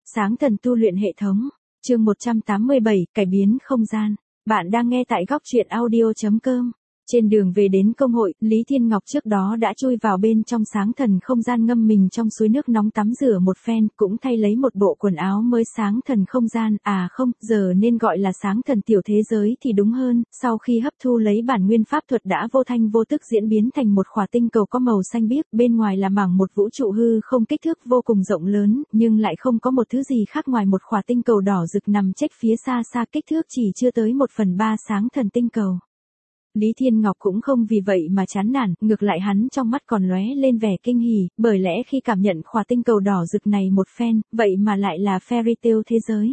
Sáng thần tu luyện hệ thống, chương 187, cải biến không gian. Bạn đang nghe tại góc truyện audio.com. Trên đường về đến công hội, Lý Thiên Ngọc trước đó đã chui vào bên trong sáng thần không gian ngâm mình trong suối nước nóng tắm rửa một phen, cũng thay lấy một bộ quần áo mới sáng thần không gian, giờ nên gọi là sáng thần tiểu thế giới thì đúng hơn, sau khi hấp thu lấy bản nguyên pháp thuật đã vô thanh vô tức diễn biến thành một khỏa tinh cầu có màu xanh biếc, bên ngoài là mảng một vũ trụ hư không kích thước vô cùng rộng lớn, nhưng lại không có một thứ gì khác ngoài một khỏa tinh cầu đỏ rực nằm chếch phía xa xa kích thước chỉ chưa tới 1/3 sáng thần tinh cầu. Lý Thiên Ngọc cũng không vì vậy mà chán nản, ngược lại hắn trong mắt còn lóe lên vẻ kinh hỉ, bởi lẽ khi cảm nhận khỏa tinh cầu đỏ rực này một phen, vậy mà lại là fairy tale thế giới.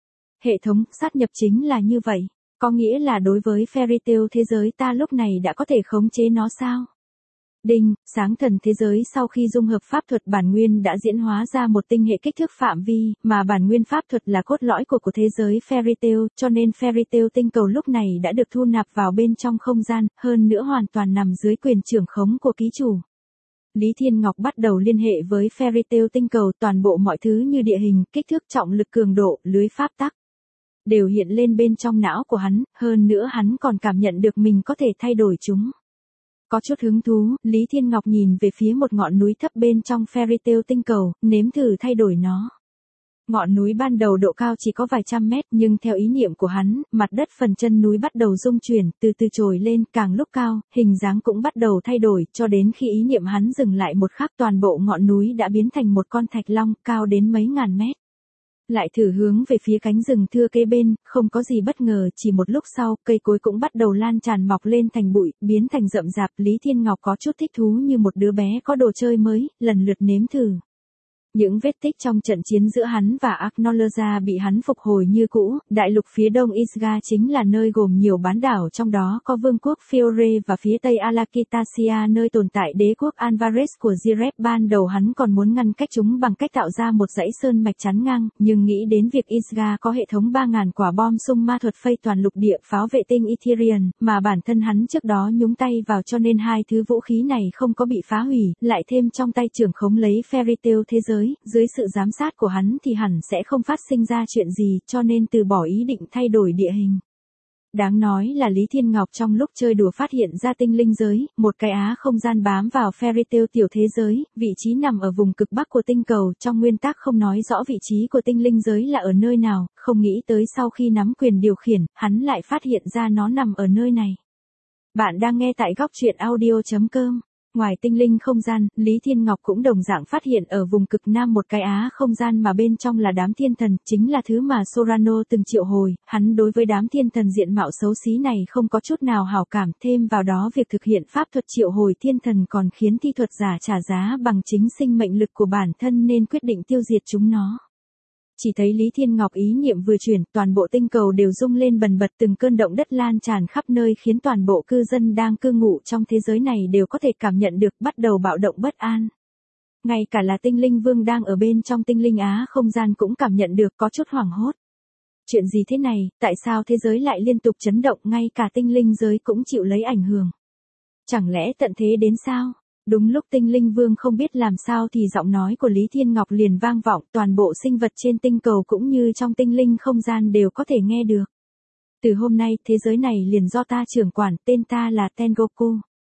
Hệ thống sát nhập chính là như vậy, có nghĩa là đối với fairy tale thế giới ta lúc này đã có thể khống chế nó sao? Đinh, sáng thần thế giới sau khi dung hợp pháp thuật bản nguyên đã diễn hóa ra một tinh hệ kích thước phạm vi, mà bản nguyên pháp thuật là cốt lõi của thế giới fairy tale, cho nên fairy tale tinh cầu lúc này đã được thu nạp vào bên trong không gian, hơn nữa hoàn toàn nằm dưới quyền trưởng khống của ký chủ. Lý Thiên Ngọc bắt đầu liên hệ với fairy tale tinh cầu, toàn bộ mọi thứ như địa hình, kích thước, trọng lực, cường độ, lưới pháp tắc đều hiện lên bên trong não của hắn, hơn nữa hắn còn cảm nhận được mình có thể thay đổi chúng. Có chút hứng thú, Lý Thiên Ngọc nhìn về phía một ngọn núi thấp bên trong fairy tale tinh cầu, nếm thử thay đổi nó. Ngọn núi ban đầu độ cao chỉ có vài trăm mét, nhưng theo ý niệm của hắn, mặt đất phần chân núi bắt đầu rung chuyển, từ từ trồi lên, càng lúc cao, hình dáng cũng bắt đầu thay đổi, cho đến khi ý niệm hắn dừng lại một khắc, toàn bộ ngọn núi đã biến thành một con thạch long, cao đến mấy ngàn mét. Lại thử hướng về phía cánh rừng thưa kế bên, không có gì bất ngờ, chỉ một lúc sau, cây cối cũng bắt đầu lan tràn mọc lên thành bụi, biến thành rậm rạp. Lý Thiên Ngọc có chút thích thú như một đứa bé có đồ chơi mới, lần lượt nếm thử. Những vết tích trong trận chiến giữa hắn và Acknowledge bị hắn phục hồi như cũ, đại lục phía đông Isga chính là nơi gồm nhiều bán đảo, trong đó có vương quốc Fiore và phía tây Alakitasia nơi tồn tại đế quốc Alvarez của Jirep. Ban đầu hắn còn muốn ngăn cách chúng bằng cách tạo ra một dãy sơn mạch chắn ngang, nhưng nghĩ đến việc Isga có hệ thống 3.000 quả bom xung ma thuật phây toàn lục địa pháo vệ tinh Ethereum, mà bản thân hắn trước đó nhúng tay vào, cho nên hai thứ vũ khí này không có bị phá hủy, lại thêm trong tay trưởng khống lấy fairy tale thế giới. Dưới sự giám sát của hắn thì hẳn sẽ không phát sinh ra chuyện gì, cho nên từ bỏ ý định thay đổi địa hình. Đáng nói là Lý Thiên Ngọc trong lúc chơi đùa phát hiện ra tinh linh giới, một cái không gian bám vào fairy tale tiểu thế giới, vị trí nằm ở vùng cực bắc của tinh cầu, trong nguyên tắc không nói rõ vị trí của tinh linh giới là ở nơi nào, không nghĩ tới sau khi nắm quyền điều khiển, hắn lại phát hiện ra nó nằm ở nơi này. Bạn đang nghe tại góc truyện audio.com. Ngoài tinh linh không gian, Lý Thiên Ngọc cũng đồng dạng phát hiện ở vùng cực nam một cái không gian mà bên trong là đám thiên thần, chính là thứ mà Sorano từng triệu hồi. Hắn đối với đám thiên thần diện mạo xấu xí này không có chút nào hảo cảm, thêm vào đó việc thực hiện pháp thuật triệu hồi thiên thần còn khiến thi thuật giả trả giá bằng chính sinh mệnh lực của bản thân, nên quyết định tiêu diệt chúng nó. Chỉ thấy Lý Thiên Ngọc ý niệm vừa chuyển, toàn bộ tinh cầu đều rung lên bần bật, từng cơn động đất lan tràn khắp nơi khiến toàn bộ cư dân đang cư ngụ trong thế giới này đều có thể cảm nhận được, bắt đầu bạo động bất an. Ngay cả là tinh linh vương đang ở bên trong tinh linh không gian cũng cảm nhận được, có chút hoảng hốt. Chuyện gì thế này, tại sao thế giới lại liên tục chấn động, ngay cả tinh linh giới cũng chịu lấy ảnh hưởng. Chẳng lẽ tận thế đến sao? Đúng lúc tinh linh vương không biết làm sao thì giọng nói của Lý Thiên Ngọc liền vang vọng, toàn bộ sinh vật trên tinh cầu cũng như trong tinh linh không gian đều có thể nghe được. Từ hôm nay, thế giới này liền do ta trưởng quản, tên ta là Tengoku.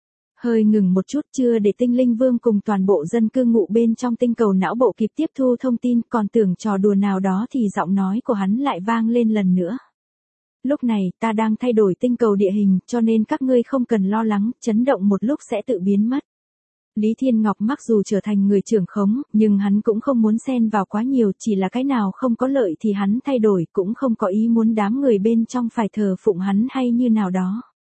Hơi ngừng một chút, chưa để tinh linh vương cùng toàn bộ dân cư ngụ bên trong tinh cầu não bộ kịp tiếp thu thông tin, còn tưởng trò đùa nào đó thì giọng nói của hắn lại vang lên lần nữa. Lúc này, ta đang thay đổi tinh cầu địa hình, cho nên các ngươi không cần lo lắng, chấn động một lúc sẽ tự biến mất. Lý Thiên Ngọc mặc dù trở thành người trưởng khống, nhưng hắn cũng không muốn xen vào quá nhiều, chỉ là cái nào không có lợi thì hắn thay đổi, cũng không có ý muốn đám người bên trong phải thờ phụng hắn hay như nào đó.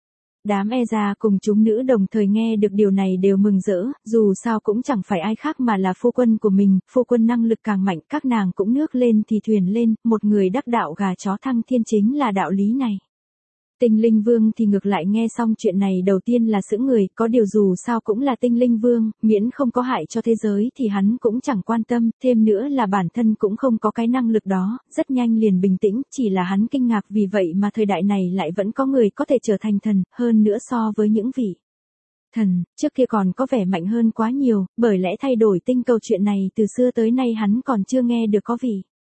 Đám Eza cùng chúng nữ đồng thời nghe được điều này đều mừng rỡ, dù sao cũng chẳng phải ai khác mà là phu quân của mình, phu quân năng lực càng mạnh, các nàng cũng nước lên thì thuyền lên, một người đắc đạo gà chó thăng thiên chính là đạo lý này. Tinh linh vương thì ngược lại nghe xong chuyện này đầu tiên là sững người, có điều dù sao cũng là tinh linh vương, miễn không có hại cho thế giới thì hắn cũng chẳng quan tâm, thêm nữa là bản thân cũng không có cái năng lực đó, rất nhanh liền bình tĩnh, chỉ là hắn kinh ngạc vì vậy mà thời đại này lại vẫn có người có thể trở thành thần, hơn nữa so với những vị thần, trước kia còn có vẻ mạnh hơn quá nhiều, bởi lẽ thay đổi tinh cầu chuyện này từ xưa tới nay hắn còn chưa nghe được có vị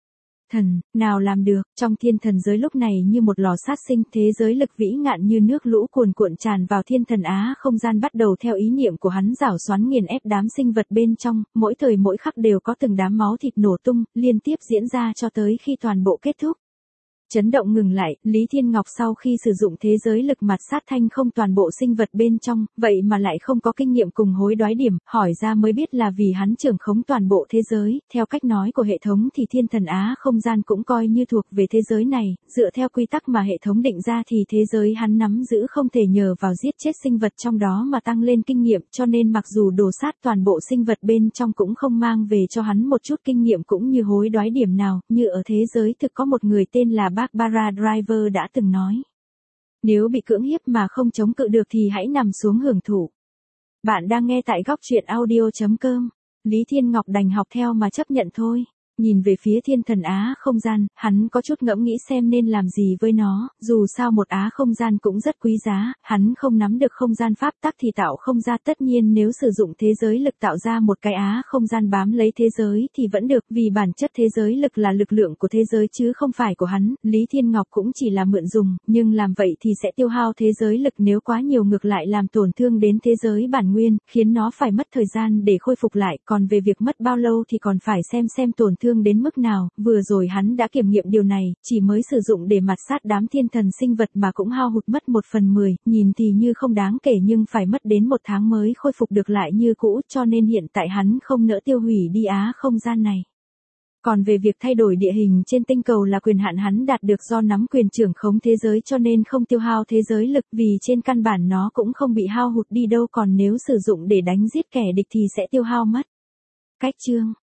Thần, nào làm được, trong thiên thần giới lúc này như một lò sát sinh, thế giới lực vĩ ngạn như nước lũ cuồn cuộn tràn vào thiên thần á không gian bắt đầu theo ý niệm của hắn giảo xoắn nghiền ép đám sinh vật bên trong, mỗi thời mỗi khắc đều có từng đám máu thịt nổ tung, liên tiếp diễn ra cho tới khi toàn bộ kết thúc. Chấn động ngừng lại, Lý Thiên Ngọc sau khi sử dụng thế giới lực mặt sát thanh không toàn bộ sinh vật bên trong, vậy mà lại không có kinh nghiệm cùng hối đoái điểm, hỏi ra mới biết là vì hắn trưởng khống toàn bộ thế giới, theo cách nói của hệ thống thì thiên thần á không gian cũng coi như thuộc về thế giới này, dựa theo quy tắc mà hệ thống định ra thì thế giới hắn nắm giữ không thể nhờ vào giết chết sinh vật trong đó mà tăng lên kinh nghiệm, cho nên mặc dù đổ sát toàn bộ sinh vật bên trong cũng không mang về cho hắn một chút kinh nghiệm cũng như hối đoái điểm nào, như ở thế giới thực có một người tên là Barbara Driver đã từng nói. Nếu bị cưỡng hiếp mà không chống cự được thì hãy nằm xuống hưởng thụ. Bạn đang nghe tại góc truyện audio.com. Lý Thiên Ngọc đành học theo mà chấp nhận thôi. Nhìn về phía thiên thần á không gian, hắn có chút ngẫm nghĩ xem nên làm gì với nó, dù sao một á không gian cũng rất quý giá, hắn không nắm được không gian pháp tắc thì tạo không ra, tất nhiên nếu sử dụng thế giới lực tạo ra một cái á không gian bám lấy thế giới thì vẫn được, vì bản chất thế giới lực là lực lượng của thế giới chứ không phải của hắn, Lý Thiên Ngọc cũng chỉ là mượn dùng, nhưng làm vậy thì sẽ tiêu hao thế giới lực, nếu quá nhiều ngược lại làm tổn thương đến thế giới bản nguyên, khiến nó phải mất thời gian để khôi phục lại, còn về việc mất bao lâu thì còn phải xem tổn thương đến mức nào, vừa rồi hắn đã kiểm nghiệm điều này, chỉ mới sử dụng để mặt sát đám thiên thần sinh vật mà cũng hao hụt mất 1/10, nhìn thì như không đáng kể nhưng phải mất đến 1 tháng mới khôi phục được lại như cũ, cho nên hiện tại hắn không nỡ tiêu hủy đi á không gian này. Còn về việc thay đổi địa hình trên tinh cầu là quyền hạn hắn đạt được do nắm quyền trưởng khống thế giới cho nên không tiêu hao thế giới lực, vì trên căn bản nó cũng không bị hao hụt đi đâu, còn nếu sử dụng để đánh giết kẻ địch thì sẽ tiêu hao mất. Cách chương